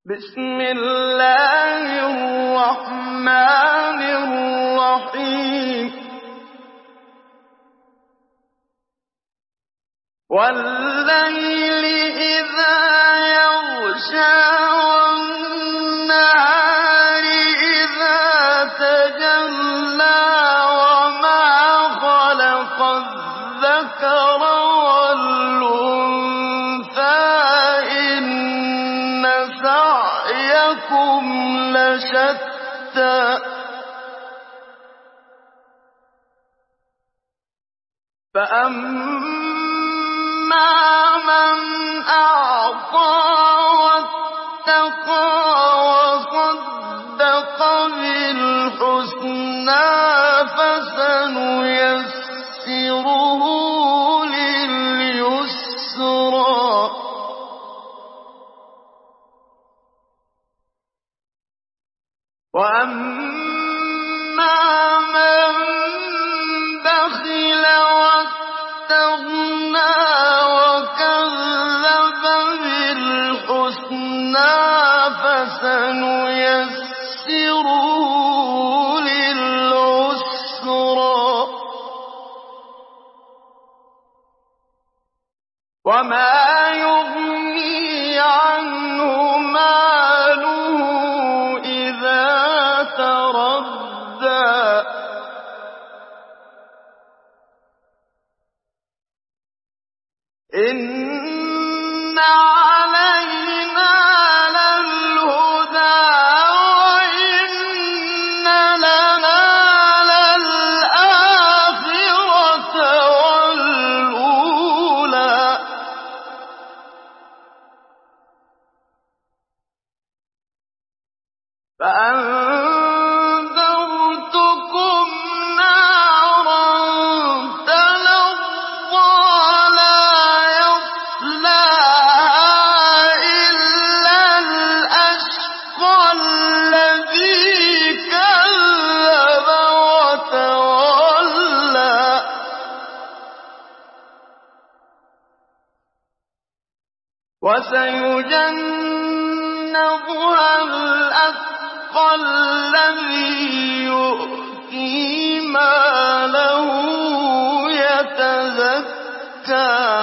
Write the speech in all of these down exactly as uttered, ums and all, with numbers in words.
بسم الله الرحمن الرحيم والليل إذا يغشى والنهار إذا تجلى وما خلق الذكر والأنثى إن سعيكم لشتى فأما من أعطى واتقى وصدق بالحسنى فسنيسره لليسرى وأما من بخل واستغنى وكذب بالحسنى فسنيسره للعسرى وما يغني عنه ماله إذا تردى إن علينا للهدى وإن لنا للآخرة والأولى فأنذرتكم نارا تلظى لا يصلاها إلا الأشقى الذي كذب وتولى وسيجنبها الأتقى الذي يؤتي ماله يتزكى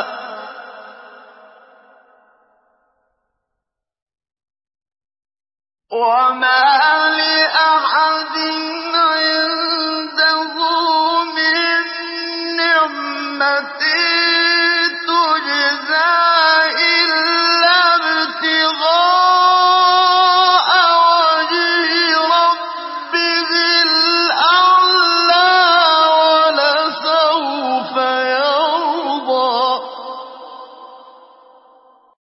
وما لأحد